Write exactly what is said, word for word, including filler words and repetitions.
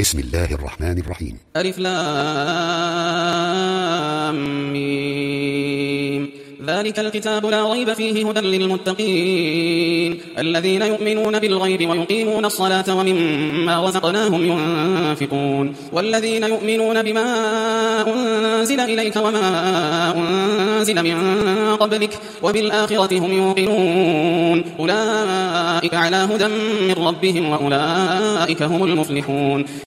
بسم الله الرحمن الرحيم. ألف لام ميم. ذلك الكتاب لا ريب فيه هدى للمتقين الذين يؤمنون بالغيب ويقيمون الصلاة ومما رزقناهم ينفقون والذين يؤمنون بما أنزل إليك وما أنزل من قبلك وبالآخرة هم يوقنون أولئك على هدى من ربهم وأولئك هم المفلحون.